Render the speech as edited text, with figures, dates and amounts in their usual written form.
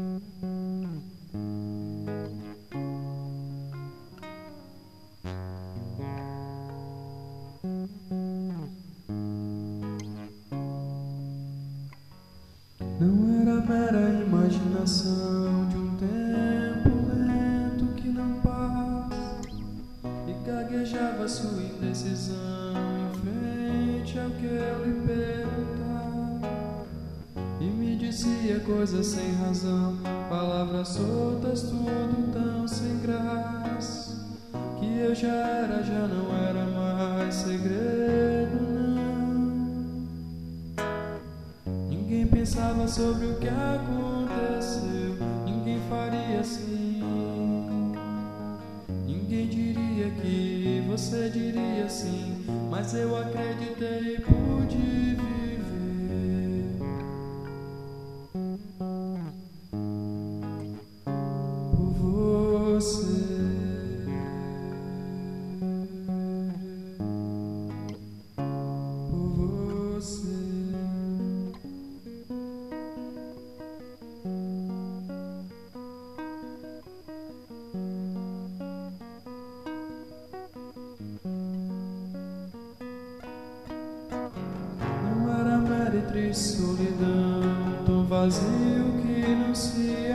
Não era mera imaginação de um tempo lento que não passa e gaguejava sua indecisão em frente ao que eu lhe perguntava, e me dizia coisas sem razão, palavras soltas, tudo tão sem graça, que eu já não era mais segredo, não. Ninguém pensava sobre o que aconteceu, ninguém faria assim. Ninguém diria que você diria sim, mas eu acreditei e pude viver por você. Por você. Não era mera e triste solidão, tão vazio que não se